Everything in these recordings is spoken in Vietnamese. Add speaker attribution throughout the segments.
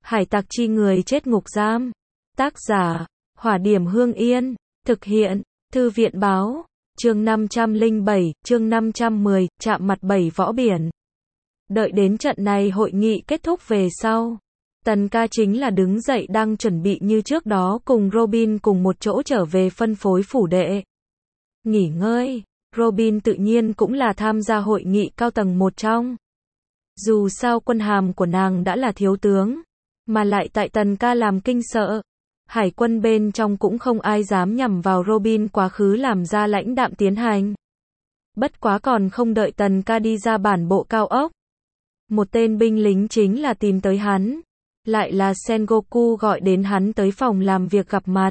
Speaker 1: Hải tặc chi người chết ngục giam. Tác giả, Hỏa Điểm Hương Yên. Thực hiện, Thư viện Báo. Chương 507, chương 510, chạm mặt 7 võ biển. Đợi đến trận này hội nghị kết thúc về sau, Tần Ca chính là đứng dậy đang chuẩn bị như trước đó cùng Robin cùng một chỗ trở về phân phối phủ đệ. Nghỉ ngơi, Robin tự nhiên cũng là tham gia hội nghị cao tầng một trong. Dù sao quân hàm của nàng đã là thiếu tướng, mà lại tại Tần Ca làm kinh sợ. Hải quân bên trong cũng không ai dám nhằm vào Robin quá khứ làm ra lãnh đạm tiến hành. Bất quá còn không đợi Tần Ca đi ra bản bộ cao ốc, một tên binh lính chính là tìm tới hắn. Lại là Sengoku gọi đến hắn tới phòng làm việc gặp mặt.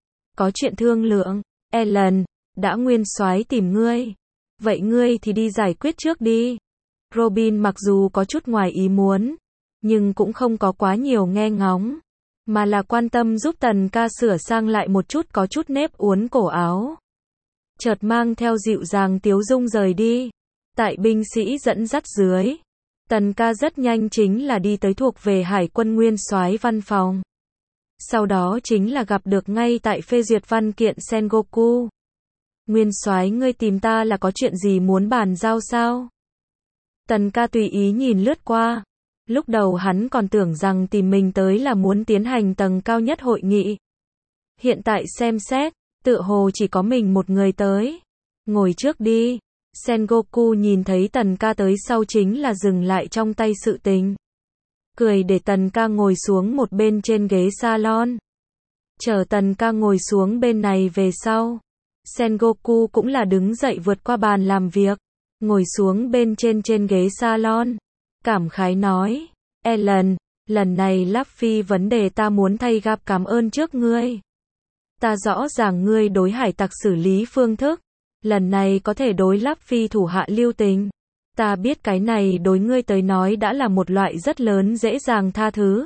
Speaker 1: Có chuyện thương lượng. Ellen, đã nguyên soái tìm ngươi. Vậy ngươi thì đi giải quyết trước đi. Robin mặc dù có chút ngoài ý muốn, nhưng cũng không có quá nhiều nghe ngóng, mà là quan tâm giúp Tần Ca sửa sang lại một chút có chút nếp uốn cổ áo. Chợt mang theo dịu dàng tiếu dung rời đi. Tại binh sĩ dẫn dắt dưới, Tần Ca rất nhanh chính là đi tới thuộc về Hải quân nguyên soái văn phòng. Sau đó chính là gặp được ngay tại phê duyệt văn kiện Sengoku. Nguyên soái, ngươi tìm ta là có chuyện gì muốn bàn giao sao? Tần Ca tùy ý nhìn lướt qua. Lúc đầu hắn còn tưởng rằng tìm mình tới là muốn tiến hành tầng cao nhất hội nghị. Hiện tại xem xét, tựa hồ chỉ có mình một người tới. Ngồi trước đi. Sengoku nhìn thấy Tần Ca tới sau chính là dừng lại trong tay sự tình. Cười để Tần Ca ngồi xuống một bên trên ghế salon. Chờ Tần Ca ngồi xuống bên này về sau, Sengoku cũng là đứng dậy vượt qua bàn làm việc, ngồi xuống bên trên ghế salon. Cảm khái nói, Ellen, lần này Luffy vấn đề ta muốn thay Garp cảm ơn trước ngươi. Ta rõ ràng ngươi đối hải tặc xử lý phương thức, lần này có thể đối Luffy thủ hạ lưu tình. Ta biết cái này đối ngươi tới nói đã là một loại rất lớn dễ dàng tha thứ.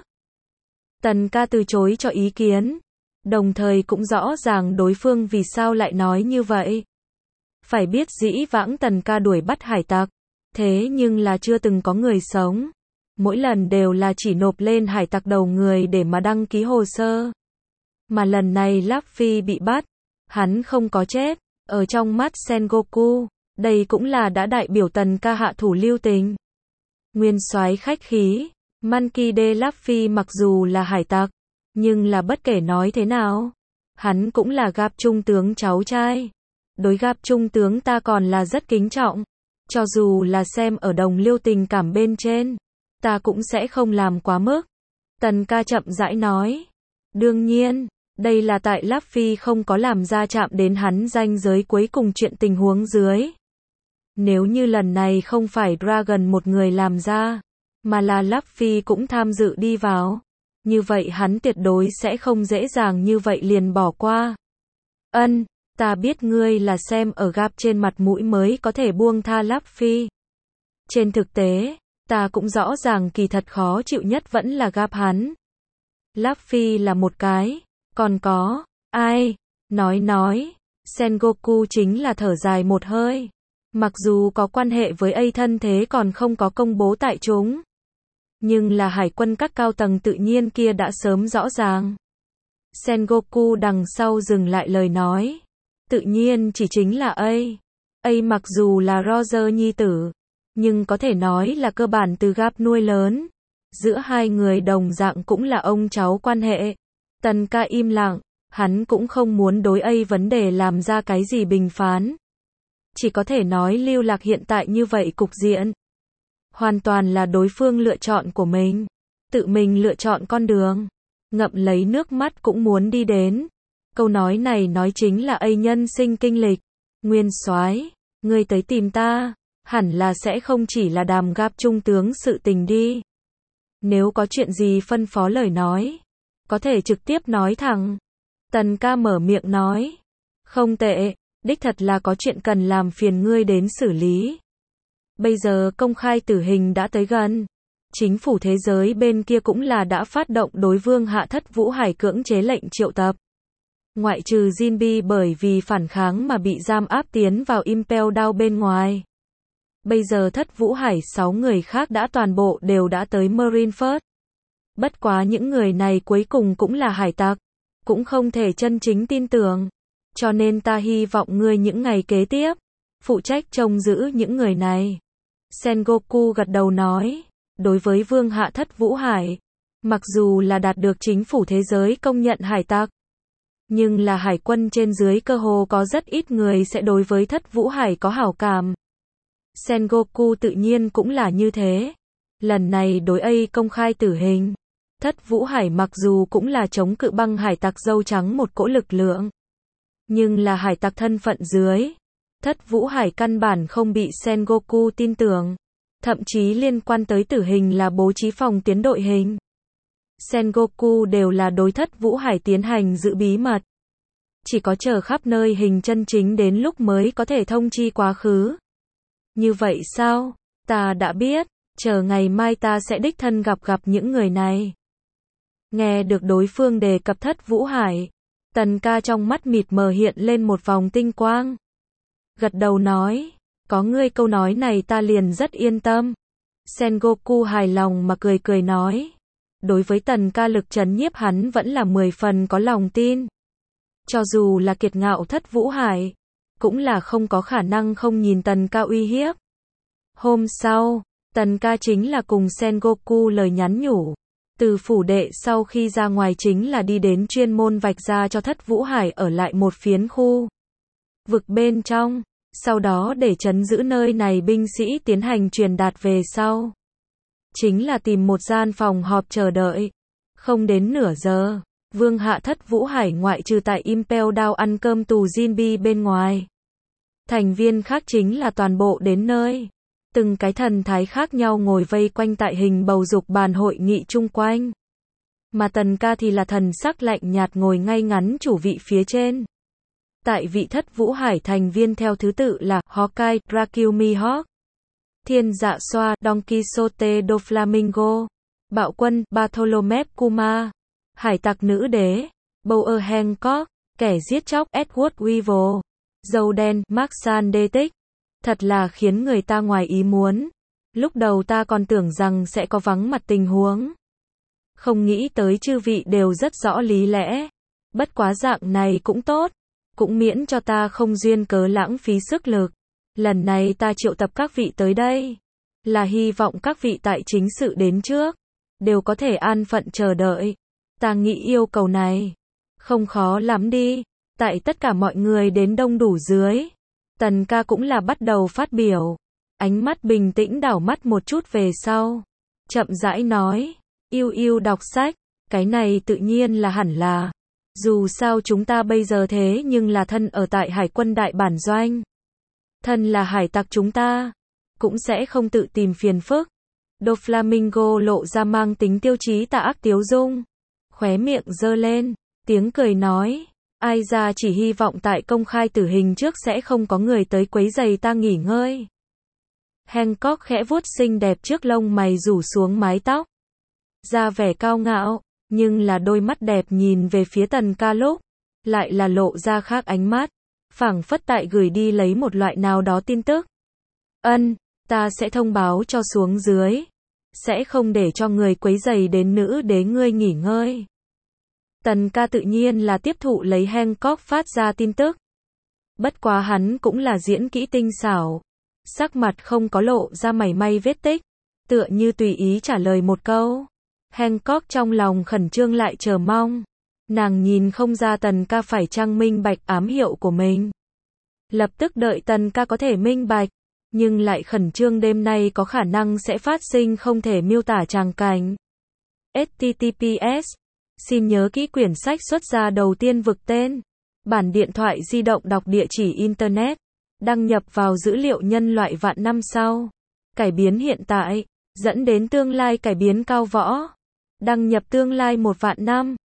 Speaker 1: Tần Ca từ chối cho ý kiến, đồng thời cũng rõ ràng đối phương vì sao lại nói như vậy. Phải biết dĩ vãng Tần Ca đuổi bắt hải tặc, thế nhưng là chưa từng có người sống. Mỗi lần đều là chỉ nộp lên hải tặc đầu người để mà đăng ký hồ sơ. Mà lần này Luffy bị bắt, hắn không có chết. Ở trong mắt Sengoku, đây cũng là đã đại biểu Tần Ca hạ thủ lưu tình. Nguyên soái khách khí, Monkey D. Luffy mặc dù là hải tặc, nhưng là bất kể nói thế nào, hắn cũng là Garp trung tướng cháu trai. Đối Garp trung tướng ta còn là rất kính trọng. Cho dù là xem ở đồng liêu tình cảm bên trên, ta cũng sẽ không làm quá mức. Tần Ca chậm rãi nói. Đương nhiên, đây là tại Luffy không có làm ra chạm đến hắn ranh giới cuối cùng chuyện tình huống dưới. Nếu như lần này không phải Dragon một người làm ra, mà là Luffy cũng tham dự đi vào, như vậy hắn tuyệt đối sẽ không dễ dàng như vậy liền bỏ qua. Ta biết ngươi là xem ở Garp trên mặt mũi mới có thể buông tha Luffy. Trên thực tế, ta cũng rõ ràng kỳ thật khó chịu nhất vẫn là Garp hắn. Luffy là một cái, còn có, ai? Nói, Sengoku chính là thở dài một hơi. Mặc dù có quan hệ với A thân thế còn không có công bố tại chúng, nhưng là hải quân các cao tầng tự nhiên kia đã sớm rõ ràng. Sengoku đằng sau dừng lại lời nói. Tự nhiên chỉ chính là A mặc dù là Roger nhi tử, nhưng có thể nói là cơ bản từ Garp nuôi lớn. Giữa hai người đồng dạng cũng là ông cháu quan hệ. Tần Ca im lặng, hắn cũng không muốn đối A vấn đề làm ra cái gì bình phán. Chỉ có thể nói lưu lạc hiện tại như vậy cục diện, hoàn toàn là đối phương lựa chọn của mình. Tự mình lựa chọn con đường, ngậm lấy nước mắt cũng muốn đi đến. Câu nói này nói chính là A nhân sinh kinh lịch. Nguyên soái, ngươi tới tìm ta, hẳn là sẽ không chỉ là đàm Garp trung tướng sự tình đi. Nếu có chuyện gì phân phó lời nói, có thể trực tiếp nói thẳng. Tần Ca mở miệng nói. Không tệ, đích thật là có chuyện cần làm phiền ngươi đến xử lý. Bây giờ công khai tử hình đã tới gần. Chính phủ thế giới bên kia cũng là đã phát động đối Vương Hạ Thất Vũ Hải cưỡng chế lệnh triệu tập. Ngoại trừ Jinbe bởi vì phản kháng mà bị giam áp tiến vào Impel Down bên ngoài. Bây giờ Thất Vũ Hải 6 người khác đã toàn bộ đều đã tới Marineford. Bất quá những người này cuối cùng cũng là hải tặc, cũng không thể chân chính tin tưởng. Cho nên ta hy vọng ngươi những ngày kế tiếp, phụ trách trông giữ những người này. Sengoku gật đầu nói, đối với Vương Hạ Thất Vũ Hải, mặc dù là đạt được chính phủ thế giới công nhận hải tặc, nhưng là hải quân trên dưới cơ hồ có rất ít người sẽ đối với Thất Vũ Hải có hảo cảm. Sengoku tự nhiên cũng là như thế. Lần này đối A công khai tử hình. Thất Vũ Hải mặc dù cũng là chống cự băng hải tặc dâu trắng một cỗ lực lượng, nhưng là hải tặc thân phận dưới. Thất Vũ Hải căn bản không bị Sengoku tin tưởng. Thậm chí liên quan tới tử hình là bố trí phòng tuyến đội hình. Sengoku đều là đối Thất Vũ Hải tiến hành giữ bí mật. Chỉ có chờ khắp nơi hình chân chính đến lúc mới có thể thông chi quá khứ. Như vậy sao? Ta đã biết, chờ ngày mai ta sẽ đích thân gặp những người này. Nghe được đối phương đề cập Thất Vũ Hải, Tần Ca trong mắt mịt mờ hiện lên một vòng tinh quang. Gật đầu nói, có ngươi câu nói này ta liền rất yên tâm. Sengoku hài lòng mà cười nói. Đối với Tần Ca lực trấn nhiếp hắn vẫn là 10 phần có lòng tin. Cho dù là kiệt ngạo Thất Vũ Hải, cũng là không có khả năng không nhìn Tần Ca uy hiếp. Hôm sau, Tần Ca chính là cùng Sengoku lời nhắn nhủ. Từ phủ đệ sau khi ra ngoài chính là đi đến chuyên môn vạch ra cho Thất Vũ Hải ở lại một phiến khu vực bên trong, sau đó để trấn giữ nơi này binh sĩ tiến hành truyền đạt về sau. Chính là tìm một gian phòng họp chờ đợi. Không đến nửa giờ, Vương Hạ Thất Vũ Hải ngoại trừ tại Impel Down ăn cơm tù Jinbi bên ngoài. Thành viên khác chính là toàn bộ đến nơi. Từng cái thần thái khác nhau ngồi vây quanh tại hình bầu dục bàn hội nghị chung quanh. Mà Tần Ca thì là thần sắc lạnh nhạt ngồi ngay ngắn chủ vị phía trên. Tại vị Thất Vũ Hải thành viên theo thứ tự là Hawkeye, Dracula Mihawk, Thiên Dạ Xoa, Don Quixote do Flamingo, Bạo Quân, Bartholomew Kuma, Hải tặc nữ đế, Bower Hancock, kẻ giết chóc, Edward Weevil, Dâu đen, Mark Sandetic. Thật là khiến người ta ngoài ý muốn. Lúc đầu ta còn tưởng rằng sẽ có vắng mặt tình huống. Không nghĩ tới chư vị đều rất rõ lý lẽ. Bất quá dạng này cũng tốt. Cũng miễn cho ta không duyên cớ lãng phí sức lực. Lần này ta triệu tập các vị tới đây, là hy vọng các vị tại chính sự đến trước, đều có thể an phận chờ đợi. Ta nghĩ yêu cầu này không khó lắm đi. Tại tất cả mọi người đến đông đủ dưới, Tần Ca cũng là bắt đầu phát biểu. Ánh mắt bình tĩnh đảo mắt một chút về sau. Chậm rãi nói, yêu đọc sách, cái này tự nhiên là hẳn là. Dù sao chúng ta bây giờ thế nhưng là thân ở tại hải quân đại bản doanh. Thân là hải tặc chúng ta, cũng sẽ không tự tìm phiền phức. Doflamingo lộ ra mang tính tiêu chí tà ác tiếu dung. Khóe miệng giơ lên, tiếng cười nói. Ai ra chỉ hy vọng tại công khai tử hình trước sẽ không có người tới quấy rầy ta nghỉ ngơi. Hancock khẽ vuốt xinh đẹp trước lông mày rủ xuống mái tóc. Ra vẻ cao ngạo, nhưng là đôi mắt đẹp nhìn về phía Tần Ca lúc, lại là lộ ra khác ánh mắt. Phảng phất tại gửi đi lấy một loại nào đó tin tức. Ta sẽ thông báo cho xuống dưới. Sẽ không để cho người quấy rầy đến nữ đế ngươi nghỉ ngơi. Tần Ca tự nhiên là tiếp thụ lấy Hancock phát ra tin tức. Bất quá hắn cũng là diễn kỹ tinh xảo. Sắc mặt không có lộ ra mảy may vết tích. Tựa như tùy ý trả lời một câu. Hancock trong lòng khẩn trương lại chờ mong. Nàng nhìn không ra Tần Ca phải chăng minh bạch ám hiệu của mình. Lập tức đợi Tần Ca có thể minh bạch. Nhưng lại khẩn trương đêm nay có khả năng sẽ phát sinh không thể miêu tả tràng cảnh. https Xin nhớ kỹ quyển sách xuất ra đầu tiên vực tên. Bản điện thoại di động đọc địa chỉ Internet. Đăng nhập vào dữ liệu nhân loại vạn năm sau. Cải biến hiện tại, dẫn đến tương lai cải biến cao võ. Đăng nhập tương lai 1 vạn năm.